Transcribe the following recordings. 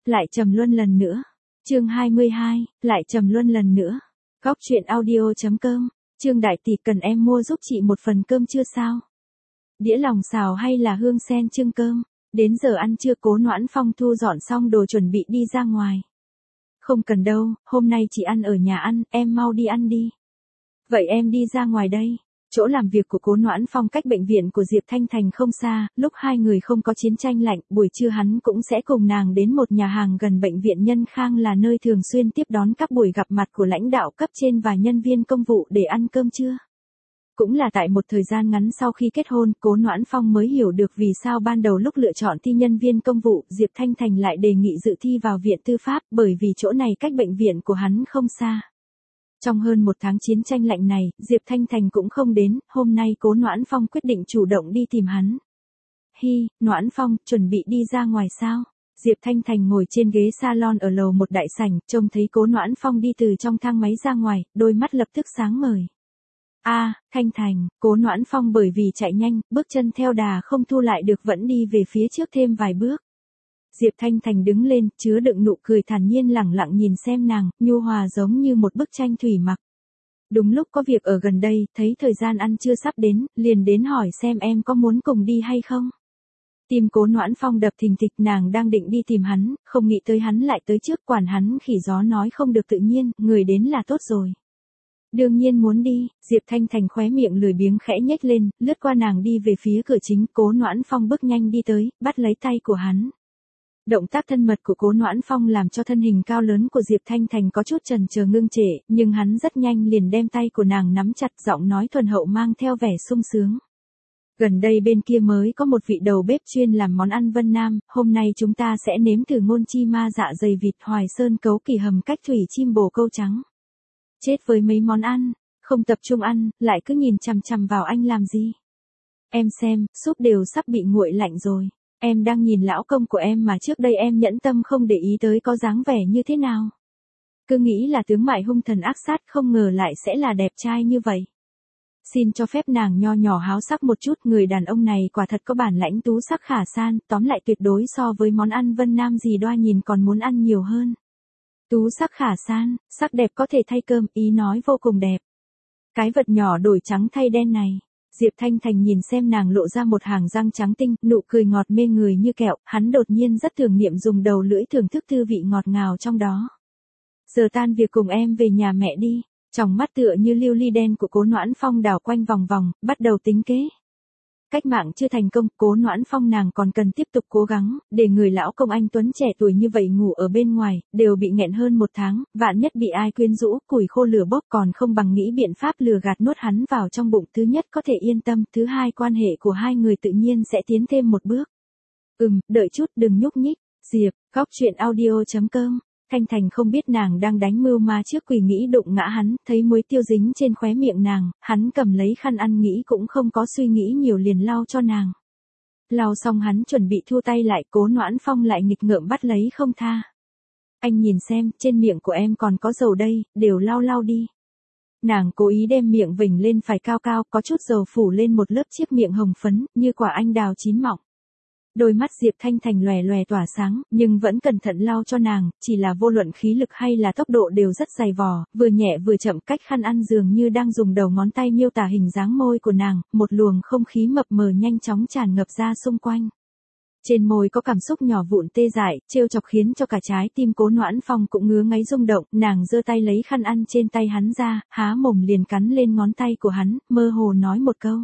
lại trầm luân lần nữa. Chương 22, lại trầm luân lần nữa. Góc truyện audio.com. Trương đại tỷ, cần em mua giúp chị một phần cơm chưa sao? Đĩa lòng xào hay là hương sen trưng cơm? Đến giờ ăn trưa Cố Noãn Phong thu dọn xong đồ chuẩn bị đi ra ngoài. Không cần đâu, hôm nay chị ăn ở nhà ăn, em mau đi ăn đi. Vậy em đi ra ngoài đây. Chỗ làm việc của Cố Noãn Phong cách bệnh viện của Diệp Thanh Thành không xa, lúc hai người không có chiến tranh lạnh, buổi trưa hắn cũng sẽ cùng nàng đến một nhà hàng gần bệnh viện Nhân Khang là nơi thường xuyên tiếp đón các buổi gặp mặt của lãnh đạo cấp trên và nhân viên công vụ để ăn cơm trưa. Cũng là tại một thời gian ngắn sau khi kết hôn, Cố Noãn Phong mới hiểu được vì sao ban đầu lúc lựa chọn thi nhân viên công vụ, Diệp Thanh Thành lại đề nghị dự thi vào viện tư pháp, bởi vì chỗ này cách bệnh viện của hắn không xa. Trong hơn một tháng chiến tranh lạnh này, Diệp Thanh Thành cũng không đến, hôm nay Cố Noãn Phong quyết định chủ động đi tìm hắn. Hi, Noãn Phong, chuẩn bị đi ra ngoài sao? Diệp Thanh Thành ngồi trên ghế salon ở lầu một đại sảnh, trông thấy Cố Noãn Phong đi từ trong thang máy ra ngoài, đôi mắt lập tức sáng ngời. Thanh Thành, Cố Noãn Phong bởi vì chạy nhanh, bước chân theo đà không thu lại được vẫn đi về phía trước thêm vài bước. Diệp Thanh Thành đứng lên, chứa đựng nụ cười thản nhiên lẳng lặng nhìn xem nàng, nhu hòa giống như một bức tranh thủy mặc. Đúng lúc có việc ở gần đây, thấy thời gian ăn trưa sắp đến, liền đến hỏi xem em có muốn cùng đi hay không. Tim Cố Noãn Phong đập thình thịch, nàng đang định đi tìm hắn, không nghĩ tới hắn lại tới trước, quản hắn khỉ gió nói không được tự nhiên, người đến là tốt rồi. Đương nhiên muốn đi, Diệp Thanh Thành khóe miệng lười biếng khẽ nhếch lên, lướt qua nàng đi về phía cửa chính, Cố Noãn Phong bước nhanh đi tới, bắt lấy tay của hắn. Động tác thân mật của Cố Noãn Phong làm cho thân hình cao lớn của Diệp Thanh Thành có chút chần chờ ngưng trệ, nhưng hắn rất nhanh liền đem tay của nàng nắm chặt, giọng nói thuần hậu mang theo vẻ sung sướng. Gần đây bên kia mới có một vị đầu bếp chuyên làm món ăn Vân Nam, hôm nay chúng ta sẽ nếm thử ngôn chi ma dạ dày vịt Hoài Sơn cấu kỳ hầm cách thủy chim bồ câu trắng. Chết với mấy món ăn, không tập trung ăn, lại cứ nhìn chằm chằm vào anh làm gì? Em xem, súp đều sắp bị nguội lạnh rồi. Em đang nhìn lão công của em mà trước đây em nhẫn tâm không để ý tới có dáng vẻ như thế nào. Cứ nghĩ là tướng mại hung thần ác sát, không ngờ lại sẽ là đẹp trai như vậy. Xin cho phép nàng nho nhỏ háo sắc một chút, người đàn ông này quả thật có bản lãnh tú sắc khả san, tóm lại tuyệt đối so với món ăn Vân Nam gì đoa nhìn còn muốn ăn nhiều hơn. Tú sắc khả san, sắc đẹp có thể thay cơm, ý nói vô cùng đẹp. Cái vật nhỏ đổi trắng thay đen này. Diệp Thanh Thành nhìn xem nàng lộ ra một hàng răng trắng tinh, nụ cười ngọt mê người như kẹo, hắn đột nhiên rất tưởng niệm dùng đầu lưỡi thưởng thức thư vị ngọt ngào trong đó. Giờ tan việc cùng em về nhà mẹ đi. Tròng mắt tựa như lưu ly đen của Cố Noãn Phong đảo quanh vòng vòng, bắt đầu tính kế. Cách mạng chưa thành công, Cố Noãn Phong nàng còn cần tiếp tục cố gắng, để người lão công anh tuấn trẻ tuổi như vậy ngủ ở bên ngoài, đều bị nghẹn hơn một tháng, vạn nhất bị ai quyến rũ, củi khô lửa bốc còn không bằng nghĩ biện pháp lừa gạt nuốt hắn vào trong bụng, thứ nhất có thể yên tâm, thứ hai quan hệ của hai người tự nhiên sẽ tiến thêm một bước. Đợi chút, đừng nhúc nhích, Diệp, góc truyện audio.com. Thanh Thành không biết nàng đang đánh mưu ma trước quỷ nghĩ đụng ngã hắn, thấy muối tiêu dính trên khóe miệng nàng, hắn cầm lấy khăn ăn nghĩ cũng không có suy nghĩ nhiều liền lau cho nàng. Lau xong hắn chuẩn bị thu tay lại, Cố Noãn Phong lại nghịch ngợm bắt lấy không tha. Anh nhìn xem, trên miệng của em còn có dầu đây, đều lau lau đi. Nàng cố ý đem miệng vểnh lên phải cao cao, có chút dầu phủ lên một lớp chiếc miệng hồng phấn, như quả anh đào chín mọng. Đôi mắt Diệp Thanh Thành lòe lòe tỏa sáng, nhưng vẫn cẩn thận lau cho nàng, chỉ là vô luận khí lực hay là tốc độ đều rất dày vò, vừa nhẹ vừa chậm, cách khăn ăn dường như đang dùng đầu ngón tay miêu tả hình dáng môi của nàng, một luồng không khí mập mờ nhanh chóng tràn ngập ra xung quanh. Trên môi có cảm xúc nhỏ vụn tê dại, trêu chọc khiến cho cả trái tim Cố Noãn Phong cũng ngứa ngáy rung động, nàng giơ tay lấy khăn ăn trên tay hắn ra, há mồm liền cắn lên ngón tay của hắn, mơ hồ nói một câu.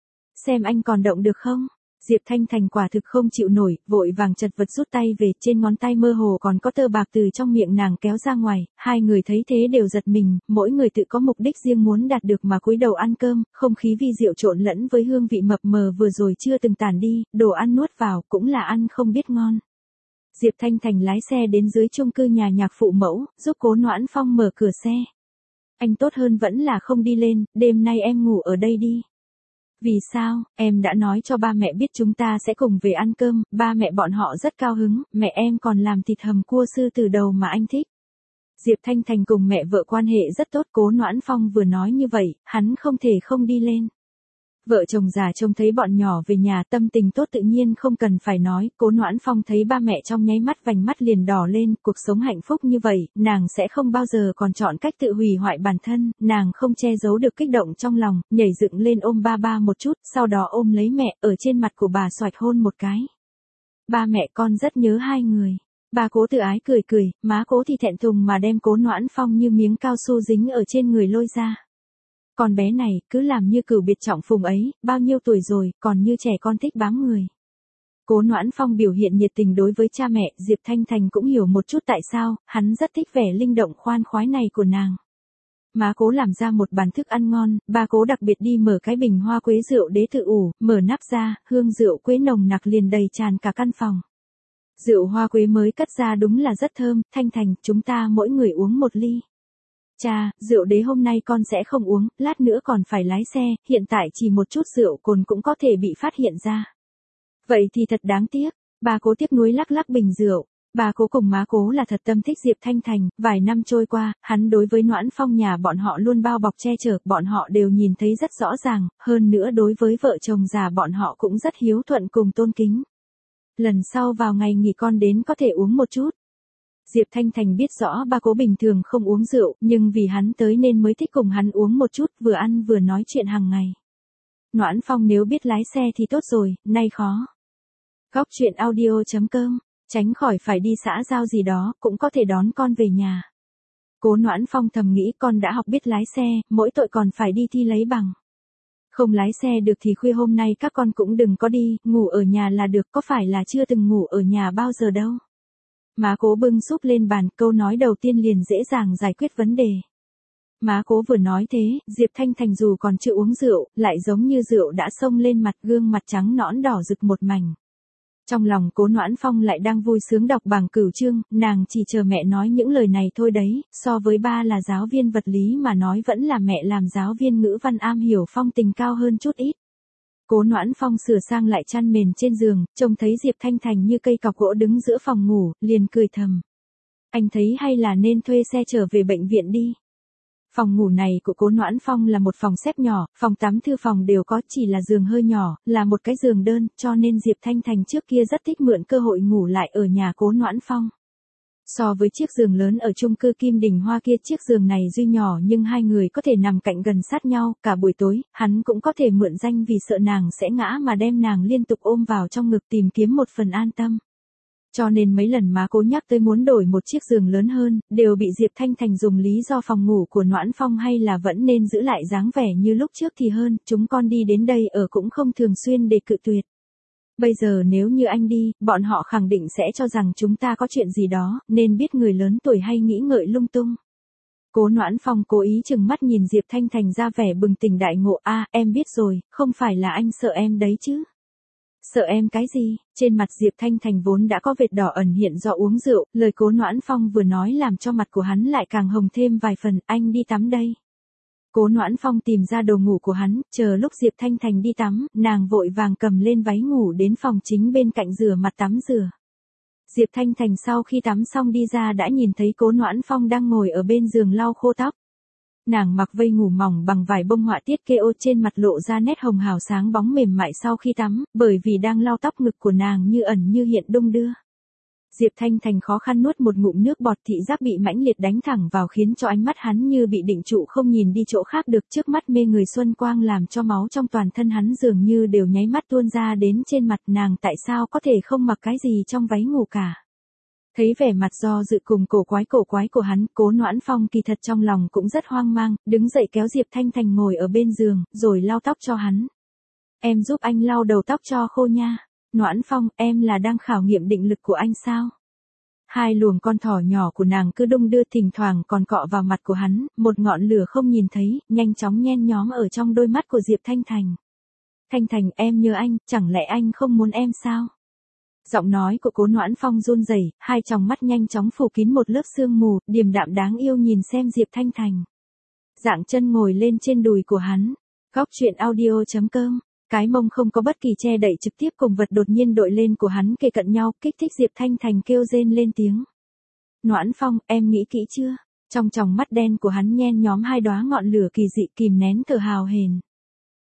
Xem anh còn động được không? Diệp Thanh Thành quả thực không chịu nổi, vội vàng chật vật rút tay về, trên ngón tay mơ hồ còn có tơ bạc từ trong miệng nàng kéo ra ngoài, hai người thấy thế đều giật mình, mỗi người tự có mục đích riêng muốn đạt được mà cúi đầu ăn cơm, không khí vi diệu trộn lẫn với hương vị mập mờ vừa rồi chưa từng tản đi, đồ ăn nuốt vào cũng là ăn không biết ngon. Diệp Thanh Thành lái xe đến dưới chung cư nhà nhạc phụ mẫu, giúp Cố Noãn Phong mở cửa xe. Anh tốt hơn vẫn là không đi lên, đêm nay em ngủ ở đây đi. Vì sao, em đã nói cho ba mẹ biết chúng ta sẽ cùng về ăn cơm, ba mẹ bọn họ rất cao hứng, mẹ em còn làm thịt hầm cua sư từ đầu mà anh thích. Diệp Thanh Thành cùng mẹ vợ quan hệ rất tốt, Cố Noãn Phong vừa nói như vậy, hắn không thể không đi lên. Vợ chồng già trông thấy bọn nhỏ về nhà tâm tình tốt tự nhiên không cần phải nói, Cố Noãn Phong thấy ba mẹ trong nháy mắt vành mắt liền đỏ lên, cuộc sống hạnh phúc như vậy, nàng sẽ không bao giờ còn chọn cách tự hủy hoại bản thân, nàng không che giấu được kích động trong lòng, nhảy dựng lên ôm ba một chút, sau đó ôm lấy mẹ, ở trên mặt của bà xoạch hôn một cái. Ba mẹ con rất nhớ hai người. Bà Cố tự ái cười cười, má Cố thì thẹn thùng mà đem Cố Noãn Phong như miếng cao su dính ở trên người lôi ra. Con bé này, cứ làm như cửu biệt trọng phùng ấy, bao nhiêu tuổi rồi, còn như trẻ con thích bám người. Cố Noãn Phong biểu hiện nhiệt tình đối với cha mẹ, Diệp Thanh Thành cũng hiểu một chút tại sao, hắn rất thích vẻ linh động khoan khoái này của nàng. Má Cố làm ra một bàn thức ăn ngon, ba Cố đặc biệt đi mở cái bình hoa quế rượu đế tự ủ, mở nắp ra, hương rượu quế nồng nặc liền đầy tràn cả căn phòng. Rượu hoa quế mới cất ra đúng là rất thơm, Thanh Thành, chúng ta mỗi người uống một ly. Cha, rượu đế hôm nay con sẽ không uống, lát nữa còn phải lái xe, hiện tại chỉ một chút rượu cồn cũng có thể bị phát hiện ra. Vậy thì thật đáng tiếc, bà Cố tiếc nuối lắc lắc bình rượu. Bà Cố cùng má Cố là thật tâm thích Diệp Thanh Thành, vài năm trôi qua, hắn đối với Noãn Phong nhà bọn họ luôn bao bọc che chở, bọn họ đều nhìn thấy rất rõ ràng, hơn nữa đối với vợ chồng già bọn họ cũng rất hiếu thuận cùng tôn kính. Lần sau vào ngày nghỉ con đến có thể uống một chút. Diệp Thanh Thành biết rõ ba Cố bình thường không uống rượu, nhưng vì hắn tới nên mới thích cùng hắn uống một chút, vừa ăn vừa nói chuyện hàng ngày. Noãn Phong nếu biết lái xe thì tốt rồi, nay khó. Góc truyện audio.com, tránh khỏi phải đi xã giao gì đó, cũng có thể đón con về nhà. Cố Noãn Phong thầm nghĩ con đã học biết lái xe, mỗi tội còn phải đi thi lấy bằng. Không lái xe được thì khuya hôm nay các con cũng đừng có đi, ngủ ở nhà là được, có phải là chưa từng ngủ ở nhà bao giờ đâu. Má Cố bưng súp lên bàn, câu nói đầu tiên liền dễ dàng giải quyết vấn đề. Má Cố vừa nói thế, Diệp Thanh Thành dù còn chưa uống rượu, lại giống như rượu đã xông lên mặt, gương mặt trắng nõn đỏ rực một mảnh. Trong lòng Cố Noãn Phong lại đang vui sướng đọc bảng cửu chương, nàng chỉ chờ mẹ nói những lời này thôi đấy, so với ba là giáo viên vật lý mà nói vẫn là mẹ làm giáo viên ngữ văn am hiểu phong tình cao hơn chút ít. Cố Noãn Phong sửa sang lại chăn mền trên giường, trông thấy Diệp Thanh Thành như cây cọc gỗ đứng giữa phòng ngủ, liền cười thầm. Anh thấy hay là nên thuê xe trở về bệnh viện đi. Phòng ngủ này của Cố Noãn Phong là một phòng xếp nhỏ, phòng tắm thư phòng đều có, chỉ là giường hơi nhỏ, là một cái giường đơn, cho nên Diệp Thanh Thành trước kia rất thích mượn cơ hội ngủ lại ở nhà Cố Noãn Phong. So với chiếc giường lớn ở chung cư Kim Đình Hoa kia, chiếc giường này tuy nhỏ nhưng hai người có thể nằm cạnh gần sát nhau, cả buổi tối, hắn cũng có thể mượn danh vì sợ nàng sẽ ngã mà đem nàng liên tục ôm vào trong ngực tìm kiếm một phần an tâm. Cho nên mấy lần má Cố nhắc tới muốn đổi một chiếc giường lớn hơn, đều bị Diệp Thanh Thành dùng lý do phòng ngủ của Noãn Phong hay là vẫn nên giữ lại dáng vẻ như lúc trước thì hơn, chúng con đi đến đây ở cũng không thường xuyên để cự tuyệt. Bây giờ nếu như anh đi, bọn họ khẳng định sẽ cho rằng chúng ta có chuyện gì đó, nên biết người lớn tuổi hay nghĩ ngợi lung tung. Cố Noãn Phong cố ý chừng mắt nhìn Diệp Thanh Thành ra vẻ bừng tỉnh đại ngộ, em biết rồi, không phải là anh sợ em đấy chứ. Sợ em cái gì? Trên mặt Diệp Thanh Thành vốn đã có vệt đỏ ẩn hiện do uống rượu, lời Cố Noãn Phong vừa nói làm cho mặt của hắn lại càng hồng thêm vài phần, anh đi tắm đây. Cố Noãn Phong tìm ra đồ ngủ của hắn, chờ lúc Diệp Thanh Thành đi tắm, nàng vội vàng cầm lên váy ngủ đến phòng chính bên cạnh rửa mặt tắm rửa. Diệp Thanh Thành sau khi tắm xong đi ra đã nhìn thấy Cố Noãn Phong đang ngồi ở bên giường lau khô tóc. Nàng mặc vây ngủ mỏng bằng vải bông họa tiết kê ô, trên mặt lộ ra nét hồng hào sáng bóng mềm mại sau khi tắm, bởi vì đang lau tóc ngực của nàng như ẩn như hiện đung đưa. Diệp Thanh Thành khó khăn nuốt một ngụm nước bọt, thị giác bị mãnh liệt đánh thẳng vào khiến cho ánh mắt hắn như bị định trụ không nhìn đi chỗ khác được, trước mắt mê người xuân quang làm cho máu trong toàn thân hắn dường như đều nháy mắt tuôn ra đến trên mặt. Nàng tại sao có thể không mặc cái gì trong váy ngủ cả. Thấy vẻ mặt do dự cùng cổ quái của hắn, Cố Noãn Phong kỳ thật trong lòng cũng rất hoang mang, đứng dậy kéo Diệp Thanh Thành ngồi ở bên giường, rồi lau tóc cho hắn. Em giúp anh lau đầu tóc cho khô nha. Noãn Phong, em là đang khảo nghiệm định lực của anh sao? Hai luồng con thỏ nhỏ của nàng cứ đung đưa, thỉnh thoảng còn cọ vào mặt của hắn, một ngọn lửa không nhìn thấy, nhanh chóng nhen nhóm ở trong đôi mắt của Diệp Thanh Thành. Thanh Thành, em nhớ anh, chẳng lẽ anh không muốn em sao? Giọng nói của Cố Noãn Phong run rẩy, hai tròng mắt nhanh chóng phủ kín một lớp sương mù, điềm đạm đáng yêu nhìn xem Diệp Thanh Thành. Dạng chân ngồi lên trên đùi của hắn. Góc truyện audio.com. Cái mông không có bất kỳ che đậy trực tiếp cùng vật đột nhiên đội lên của hắn kề cận nhau, kích thích Diệp Thanh Thành kêu rên lên tiếng. Noãn Phong, em nghĩ kỹ chưa? Trong tròng mắt đen của hắn nhen nhóm hai đóa ngọn lửa kỳ dị, kìm nén thở hào hển.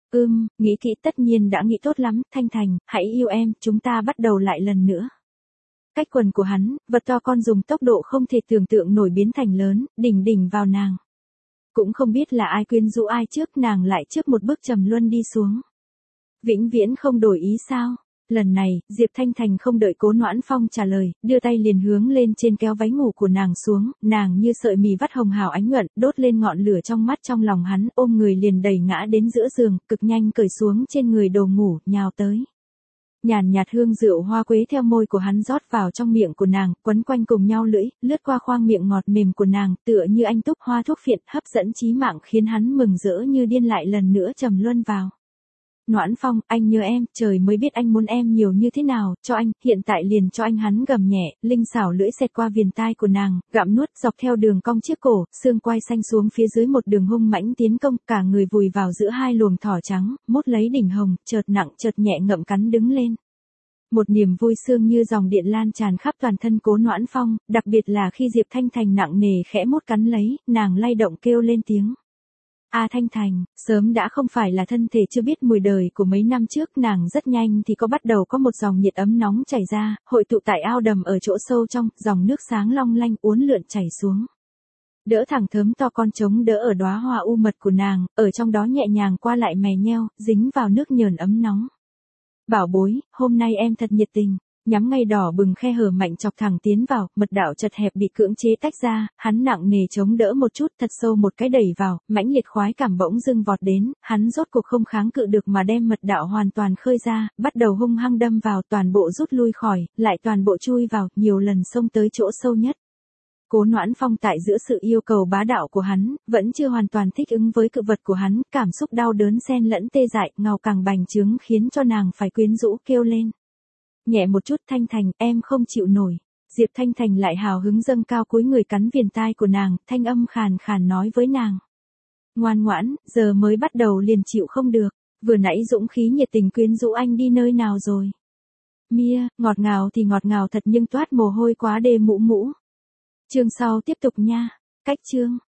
Nghĩ kỹ, tất nhiên đã nghĩ tốt lắm, Thanh Thành, hãy yêu em, chúng ta bắt đầu lại lần nữa. Cách quần của hắn, vật to con dùng tốc độ không thể tưởng tượng nổi biến thành lớn, đỉnh vào nàng. Cũng không biết là ai quyến rũ ai trước, nàng lại trước một bước trầm luân đi xuống. Vĩnh viễn không đổi ý sao? Lần này, Diệp Thanh Thành không đợi Cố Noãn Phong trả lời, đưa tay liền hướng lên trên kéo váy ngủ của nàng xuống, nàng như sợi mì vắt hồng hào ánh nhuận, đốt lên ngọn lửa trong mắt trong lòng hắn, ôm người liền đẩy ngã đến giữa giường, cực nhanh cởi xuống trên người đồ ngủ, nhào tới. Nhàn nhạt hương rượu hoa quế theo môi của hắn rót vào trong miệng của nàng, quấn quanh cùng nhau lưỡi, lướt qua khoang miệng ngọt mềm của nàng, tựa như anh túc hoa thuốc phiện, hấp dẫn chí mạng khiến hắn mừng rỡ như điên lại lần nữa trầm luân vào. Noãn Phong, anh nhớ em, trời mới biết anh muốn em nhiều như thế nào, cho anh, hiện tại liền cho anh. Hắn gầm nhẹ, linh xảo lưỡi xẹt qua viền tai của nàng, gặm nuốt dọc theo đường cong chiếc cổ, xương quai xanh xuống phía dưới một đường hung mãnh tiến công, cả người vùi vào giữa hai luồng thỏ trắng, mốt lấy đỉnh hồng, chợt nặng chợt nhẹ ngậm cắn đứng lên. Một niềm vui sương như dòng điện lan tràn khắp toàn thân Cố Noãn Phong, đặc biệt là khi Diệp Thanh Thành nặng nề khẽ mốt cắn lấy, nàng lay động kêu lên tiếng. Thanh Thành, sớm đã không phải là thân thể chưa biết mùi đời của mấy năm trước, nàng rất nhanh thì bắt đầu có một dòng nhiệt ấm nóng chảy ra, hội tụ tại ao đầm ở chỗ sâu trong, dòng nước sáng long lanh uốn lượn chảy xuống. Đỡ thẳng thớm to con trống đỡ ở đóa hoa u mật của nàng, ở trong đó nhẹ nhàng qua lại mè nheo, dính vào nước nhờn ấm nóng. Bảo bối, hôm nay em thật nhiệt tình. Nhắm ngay đỏ bừng khe hở mạnh chọc thẳng tiến vào, mật đạo chật hẹp bị cưỡng chế tách ra, hắn nặng nề chống đỡ một chút, thật sâu một cái đẩy vào, mãnh liệt khoái cảm bỗng dưng vọt đến, hắn rốt cuộc không kháng cự được mà đem mật đạo hoàn toàn khơi ra, bắt đầu hung hăng đâm vào, toàn bộ rút lui khỏi, lại toàn bộ chui vào, nhiều lần xông tới chỗ sâu nhất. Cố Noãn Phong tại giữa sự yêu cầu bá đạo của hắn, vẫn chưa hoàn toàn thích ứng với cự vật của hắn, cảm xúc đau đớn xen lẫn tê dại, ngào càng bành trướng khiến cho nàng phải quyến rũ kêu lên. Nhẹ một chút Thanh Thành, em không chịu nổi. Diệp Thanh Thành lại hào hứng dâng cao cúi người cắn viền tai của nàng, thanh âm khàn khàn nói với nàng. Ngoan ngoãn, giờ mới bắt đầu liền chịu không được, vừa nãy dũng khí nhiệt tình quyến rũ anh đi nơi nào rồi. Mia, ngọt ngào thì ngọt ngào thật nhưng toát mồ hôi quá đê mũ. Chương sau tiếp tục nha. Cách chương.